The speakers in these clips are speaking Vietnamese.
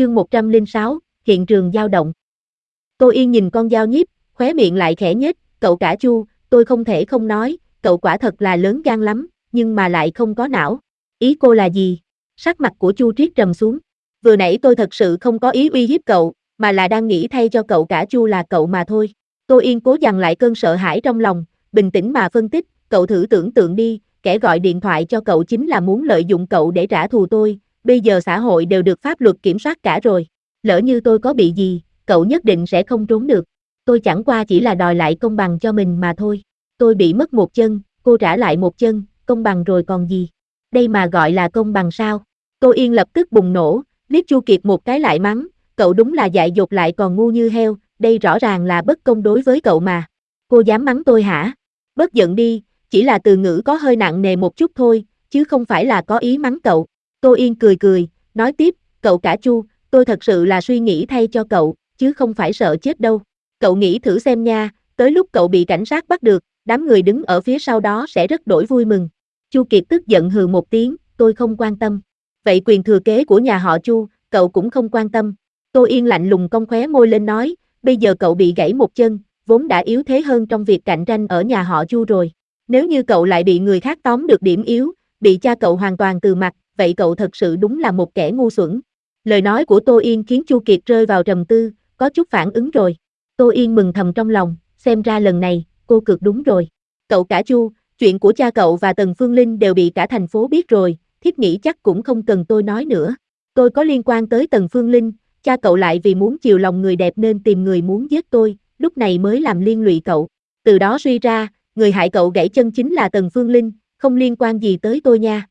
Chương 106, hiện trường dao động. Tô Yên nhìn con dao nhíp, khóe miệng lại khẽ nhếch, cậu cả Chu, tôi không thể không nói, cậu quả thật là lớn gan lắm, nhưng mà lại không có não. Ý cô là gì? Sắc mặt của Chu Triết trầm xuống. Vừa nãy tôi thật sự không có ý uy hiếp cậu, mà là đang nghĩ thay cho cậu cả Chu là cậu mà thôi. Tô Yên cố dằn lại cơn sợ hãi trong lòng, bình tĩnh mà phân tích, cậu thử tưởng tượng đi, kẻ gọi điện thoại cho cậu chính là muốn lợi dụng cậu để trả thù tôi, bây giờ xã hội đều được pháp luật kiểm soát cả rồi. Lỡ như tôi có bị gì, cậu nhất định sẽ không trốn được. Tôi chẳng qua chỉ là đòi lại công bằng cho mình mà thôi. Tôi bị mất một chân, cô trả lại một chân, công bằng rồi còn gì? Đây mà gọi là công bằng sao? Tô Yên lập tức bùng nổ, liếc Chu Kiệt một cái lại mắng, cậu đúng là dại dột lại còn ngu như heo, đây rõ ràng là bất công đối với cậu mà. Cô dám mắng tôi hả? Bớt giận đi, chỉ là từ ngữ có hơi nặng nề một chút thôi, chứ không phải là có ý mắng cậu. Tô Yên cười cười, nói tiếp, cậu cả Chu, tôi thật sự là suy nghĩ thay cho cậu, chứ không phải sợ chết đâu. Cậu nghĩ thử xem nha, tới lúc cậu bị cảnh sát bắt được, đám người đứng ở phía sau đó sẽ rất đổi vui mừng. Chu Kiệt tức giận hừ một tiếng, tôi không quan tâm. Vậy quyền thừa kế của nhà họ Chu, cậu cũng không quan tâm. Tô Yên lạnh lùng cong khóe môi lên nói, bây giờ cậu bị gãy một chân, vốn đã yếu thế hơn trong việc cạnh tranh ở nhà họ Chu rồi. Nếu như cậu lại bị người khác tóm được điểm yếu, bị cha cậu hoàn toàn từ mặt, vậy cậu thật sự đúng là một kẻ ngu xuẩn. Lời nói của Tô Yên khiến Chu Kiệt rơi vào trầm tư, có chút phản ứng rồi. Tô Yên mừng thầm trong lòng, xem ra lần này, cô cực đúng rồi. Cậu cả Chu, chuyện của cha cậu và Tần Phương Linh đều bị cả thành phố biết rồi, thiếp nghĩ chắc cũng không cần tôi nói nữa. Tôi có liên quan tới Tần Phương Linh, cha cậu lại vì muốn chiều lòng người đẹp nên tìm người muốn giết tôi, lúc này mới làm liên lụy cậu. Từ đó suy ra, người hại cậu gãy chân chính là Tần Phương Linh, không liên quan gì tới tôi nha.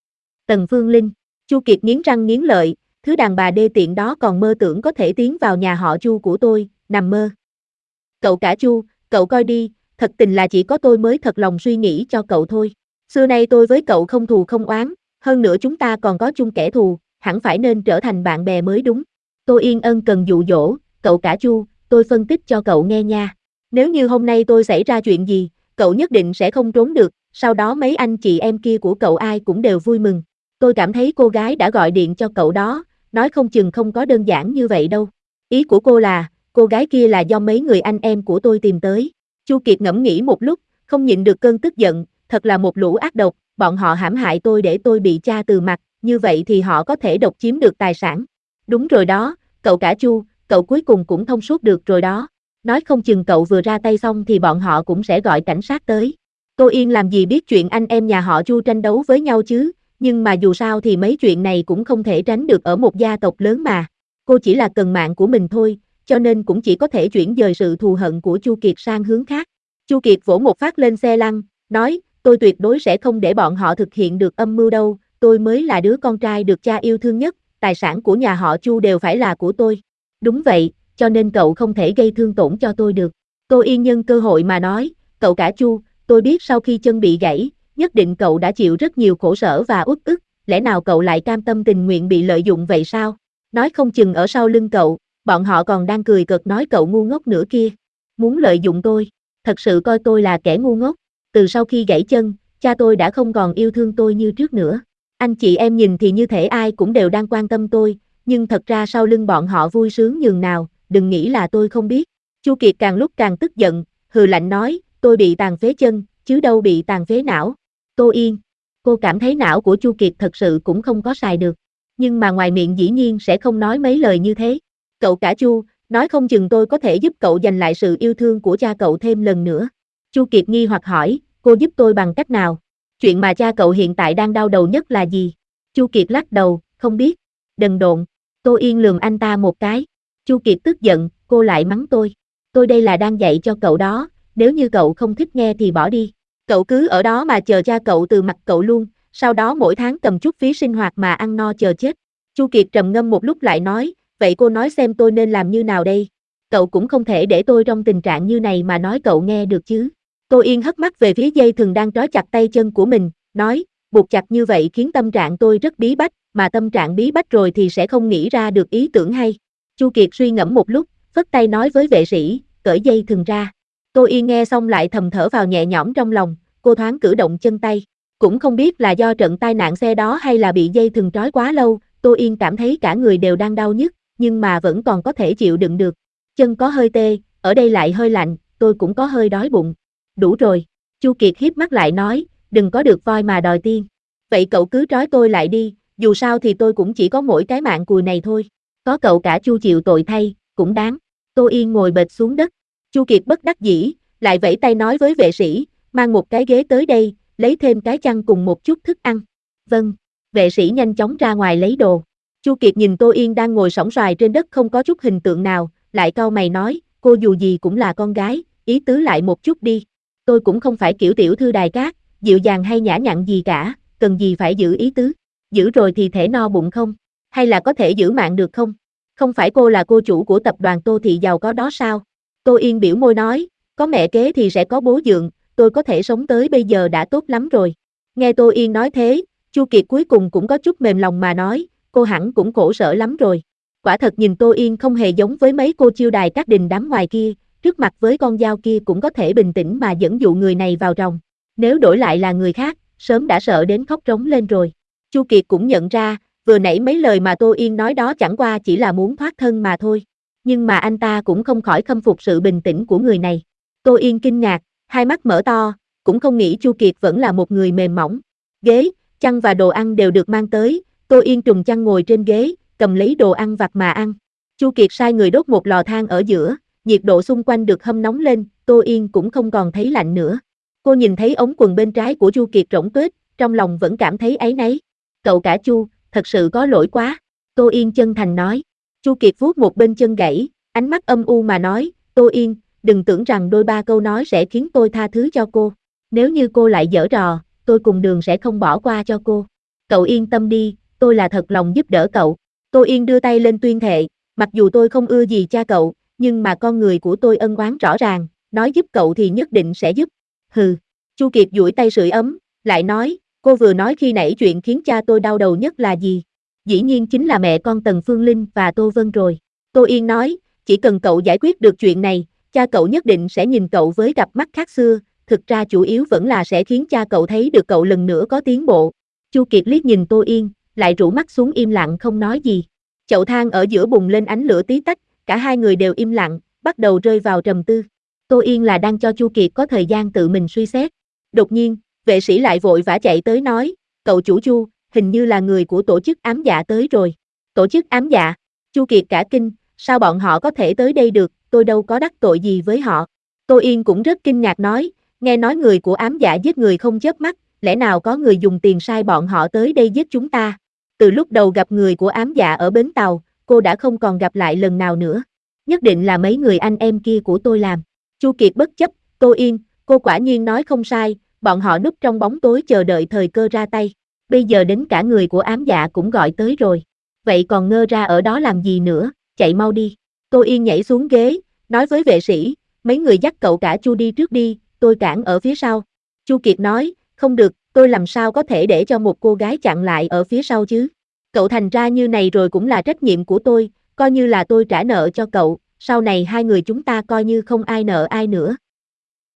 Tần Phương Linh, Chu Kiệt nghiến răng nghiến lợi, thứ đàn bà đê tiện đó còn mơ tưởng có thể tiến vào nhà họ Chu của tôi, nằm mơ. Cậu cả Chu, cậu coi đi, thật tình là chỉ có tôi mới thật lòng suy nghĩ cho cậu thôi. Xưa nay tôi với cậu không thù không oán, hơn nữa chúng ta còn có chung kẻ thù, hẳn phải nên trở thành bạn bè mới đúng. Tô Yên ân cần dụ dỗ, cậu cả Chu, tôi phân tích cho cậu nghe nha. Nếu như hôm nay tôi xảy ra chuyện gì, cậu nhất định sẽ không trốn được, sau đó mấy anh chị em kia của cậu ai cũng đều vui mừng. Tôi cảm thấy cô gái đã gọi điện cho cậu đó, nói không chừng không có đơn giản như vậy đâu. Ý của cô là, cô gái kia là do mấy người anh em của tôi tìm tới. Chu Kiệt ngẫm nghĩ một lúc, không nhịn được cơn tức giận, thật là một lũ ác độc, bọn họ hãm hại tôi để tôi bị cha từ mặt, như vậy thì họ có thể độc chiếm được tài sản. Đúng rồi đó, cậu cả Chu, cậu cuối cùng cũng thông suốt được rồi đó. Nói không chừng cậu vừa ra tay xong thì bọn họ cũng sẽ gọi cảnh sát tới. Tô Yên làm gì biết chuyện anh em nhà họ Chu tranh đấu với nhau chứ, nhưng mà dù sao thì mấy chuyện này cũng không thể tránh được ở một gia tộc lớn mà. Cô chỉ là cần mạng của mình thôi, cho nên cũng chỉ có thể chuyển dời sự thù hận của Chu Kiệt sang hướng khác. Chu Kiệt vỗ một phát lên xe lăn, nói, tôi tuyệt đối sẽ không để bọn họ thực hiện được âm mưu đâu, tôi mới là đứa con trai được cha yêu thương nhất, tài sản của nhà họ Chu đều phải là của tôi. Đúng vậy, cho nên cậu không thể gây thương tổn cho tôi được. Tô Yên nhân cơ hội mà nói, cậu cả Chu, tôi biết sau khi chân bị gãy, nhất định cậu đã chịu rất nhiều khổ sở và uất ức, lẽ nào cậu lại cam tâm tình nguyện bị lợi dụng vậy sao? Nói không chừng ở sau lưng cậu, bọn họ còn đang cười cợt nói cậu ngu ngốc nữa kia. Muốn lợi dụng tôi, thật sự coi tôi là kẻ ngu ngốc. Từ sau khi gãy chân, cha tôi đã không còn yêu thương tôi như trước nữa. Anh chị em nhìn thì như thể ai cũng đều đang quan tâm tôi, nhưng thật ra sau lưng bọn họ vui sướng nhường nào, đừng nghĩ là tôi không biết. Chu Kiệt càng lúc càng tức giận, hừ lạnh nói, tôi bị tàn phế chân, chứ đâu bị tàn phế não. Tô Yên, cô cảm thấy não của Chu Kiệt thật sự cũng không có xài được, nhưng mà ngoài miệng dĩ nhiên sẽ không nói mấy lời như thế. Cậu cả Chu, nói không chừng tôi có thể giúp cậu giành lại sự yêu thương của cha cậu thêm lần nữa. Chu Kiệt nghi hoặc hỏi, cô giúp tôi bằng cách nào? Chuyện mà cha cậu hiện tại đang đau đầu nhất là gì? Chu Kiệt lắc đầu, không biết. Đần độn. Tô Yên lườm anh ta một cái. Chu Kiệt tức giận, cô lại mắng tôi. Tôi đây là đang dạy cho cậu đó, nếu như cậu không thích nghe thì bỏ đi. Cậu cứ ở đó mà chờ cha cậu từ mặt cậu luôn, sau đó mỗi tháng cầm chút phí sinh hoạt mà ăn no chờ chết. Chu Kiệt trầm ngâm một lúc lại nói, vậy cô nói xem tôi nên làm như nào đây? Cậu cũng không thể để tôi trong tình trạng như này mà nói cậu nghe được chứ. Tô Yên hất mắt về phía dây thừng đang trói chặt tay chân của mình, nói, buộc chặt như vậy khiến tâm trạng tôi rất bí bách, mà tâm trạng bí bách rồi thì sẽ không nghĩ ra được ý tưởng hay. Chu Kiệt suy ngẫm một lúc, phất tay nói với vệ sĩ, cởi dây thừng ra. Tô Yên nghe xong lại thầm thở vào nhẹ nhõm trong lòng, cô thoáng cử động chân tay. Cũng không biết là do trận tai nạn xe đó hay là bị dây thừng trói quá lâu, Tô Yên cảm thấy cả người đều đang đau nhức, nhưng mà vẫn còn có thể chịu đựng được. Chân có hơi tê, ở đây lại hơi lạnh, tôi cũng có hơi đói bụng. Đủ rồi. Chu Kiệt híp mắt lại nói, đừng có được voi mà đòi tiên. Vậy cậu cứ trói tôi lại đi, dù sao thì tôi cũng chỉ có mỗi cái mạng cùi này thôi. Có cậu cả Chu chịu tội thay, cũng đáng. Tô Yên ngồi bệt xuống đất. Chu Kiệt bất đắc dĩ, lại vẫy tay nói với vệ sĩ, mang một cái ghế tới đây, lấy thêm cái chăn cùng một chút thức ăn. Vâng. Vệ sĩ nhanh chóng ra ngoài lấy đồ. Chu Kiệt nhìn Tô Yên đang ngồi sóng xoài trên đất không có chút hình tượng nào, lại cau mày nói, cô dù gì cũng là con gái, ý tứ lại một chút đi. Tôi cũng không phải kiểu tiểu thư đài cát, dịu dàng hay nhã nhặn gì cả, cần gì phải giữ ý tứ. Giữ rồi thì thể no bụng không? Hay là có thể giữ mạng được không? Không phải cô là cô chủ của tập đoàn Tô Thị giàu có đó sao? Tô Yên biểu môi nói, có mẹ kế thì sẽ có bố dượng, tôi có thể sống tới bây giờ đã tốt lắm rồi. Nghe Tô Yên nói thế, Chu Kiệt cuối cùng cũng có chút mềm lòng mà nói, cô hẳn cũng khổ sở lắm rồi. Quả thật nhìn Tô Yên không hề giống với mấy cô chiêu đài các đình đám ngoài kia, trước mặt với con dao kia cũng có thể bình tĩnh mà dẫn dụ người này vào ròng. Nếu đổi lại là người khác, sớm đã sợ đến khóc rống lên rồi. Chu Kiệt cũng nhận ra, vừa nãy mấy lời mà Tô Yên nói đó chẳng qua chỉ là muốn thoát thân mà thôi. Nhưng mà anh ta cũng không khỏi khâm phục sự bình tĩnh của người này. Tô Yên kinh ngạc, hai mắt mở to, cũng không nghĩ Chu Kiệt vẫn là một người mềm mỏng. Ghế, chăn và đồ ăn đều được mang tới, Tô Yên trùng chăn ngồi trên ghế, cầm lấy đồ ăn vặt mà ăn. Chu Kiệt sai người đốt một lò than ở giữa, nhiệt độ xung quanh được hâm nóng lên, Tô Yên cũng không còn thấy lạnh nữa. Cô nhìn thấy ống quần bên trái của Chu Kiệt rỗng tuếch, trong lòng vẫn cảm thấy áy náy. Cậu cả Chu, thật sự có lỗi quá. Tô Yên chân thành nói. Chu Kiệt vuốt một bên chân gãy, ánh mắt âm u mà nói, Tô Yên, đừng tưởng rằng đôi ba câu nói sẽ khiến tôi tha thứ cho cô. Nếu như cô lại giở trò, tôi cùng đường sẽ không bỏ qua cho cô. Cậu yên tâm đi, tôi là thật lòng giúp đỡ cậu. Tô Yên đưa tay lên tuyên thệ, mặc dù tôi không ưa gì cha cậu, nhưng mà con người của tôi ân oán rõ ràng, nói giúp cậu thì nhất định sẽ giúp. Hừ. Chu Kiệt duỗi tay sưởi ấm, lại nói, cô vừa nói khi nãy chuyện khiến cha tôi đau đầu nhất là gì? Dĩ nhiên chính là mẹ con Tần Phương Linh và Tô Vân rồi. Tô Yên nói, chỉ cần cậu giải quyết được chuyện này, cha cậu nhất định sẽ nhìn cậu với cặp mắt khác xưa, thực ra chủ yếu vẫn là sẽ khiến cha cậu thấy được cậu lần nữa có tiến bộ. Chu Kiệt liếc nhìn Tô Yên, lại rũ mắt xuống im lặng không nói gì. Chậu than ở giữa bùng lên ánh lửa tí tách, cả hai người đều im lặng, bắt đầu rơi vào trầm tư. Tô Yên là đang cho Chu Kiệt có thời gian tự mình suy xét. Đột nhiên, vệ sĩ lại vội vã chạy tới nói, cậu chủ Chu, hình như là người của tổ chức ám dạ tới rồi. Tổ chức ám dạ? Chu Kiệt cả kinh, sao bọn họ có thể tới đây được, tôi đâu có đắc tội gì với họ. Tô Yên cũng rất kinh ngạc nói, nghe nói người của ám dạ giết người không chớp mắt, lẽ nào có người dùng tiền sai bọn họ tới đây giết chúng ta? Từ lúc đầu gặp người của ám dạ ở bến tàu, cô đã không còn gặp lại lần nào nữa. Nhất định là mấy người anh em kia của tôi làm. Chu Kiệt bất chấp, Tô Yên, cô quả nhiên nói không sai, bọn họ núp trong bóng tối chờ đợi thời cơ ra tay. Bây giờ đến cả người của ám dạ cũng gọi tới rồi. Vậy còn ngơ ra ở đó làm gì nữa, chạy mau đi. Tô Yên nhảy xuống ghế, nói với vệ sĩ, mấy người dắt cậu cả Chu đi trước đi, tôi cản ở phía sau. Chu Kiệt nói, không được, tôi làm sao có thể để cho một cô gái chặn lại ở phía sau chứ. Cậu thành ra như này rồi cũng là trách nhiệm của tôi, coi như là tôi trả nợ cho cậu, sau này hai người chúng ta coi như không ai nợ ai nữa.